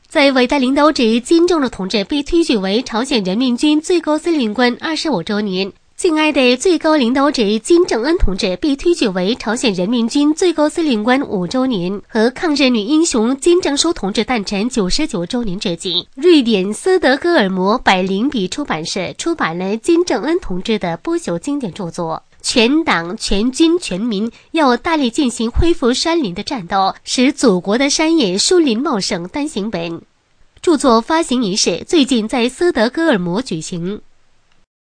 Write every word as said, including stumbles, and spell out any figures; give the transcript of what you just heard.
在伟大领导者金正日同志被推举为朝鲜人民军最高司令官二十五周年，敬爱的最高领导者金正恩同志被推举为朝鲜人民军最高司令官五周年和抗日女英雄金正淑同志诞辰九十九周年之际，瑞典斯德哥尔摩百灵笔出版社出版了金正恩同志的不朽经典著作《全党全军全民要大力进行恢复山林的战斗，使祖国的山野树林茂盛》单行本。著作发行仪式最近在斯德哥尔摩举行。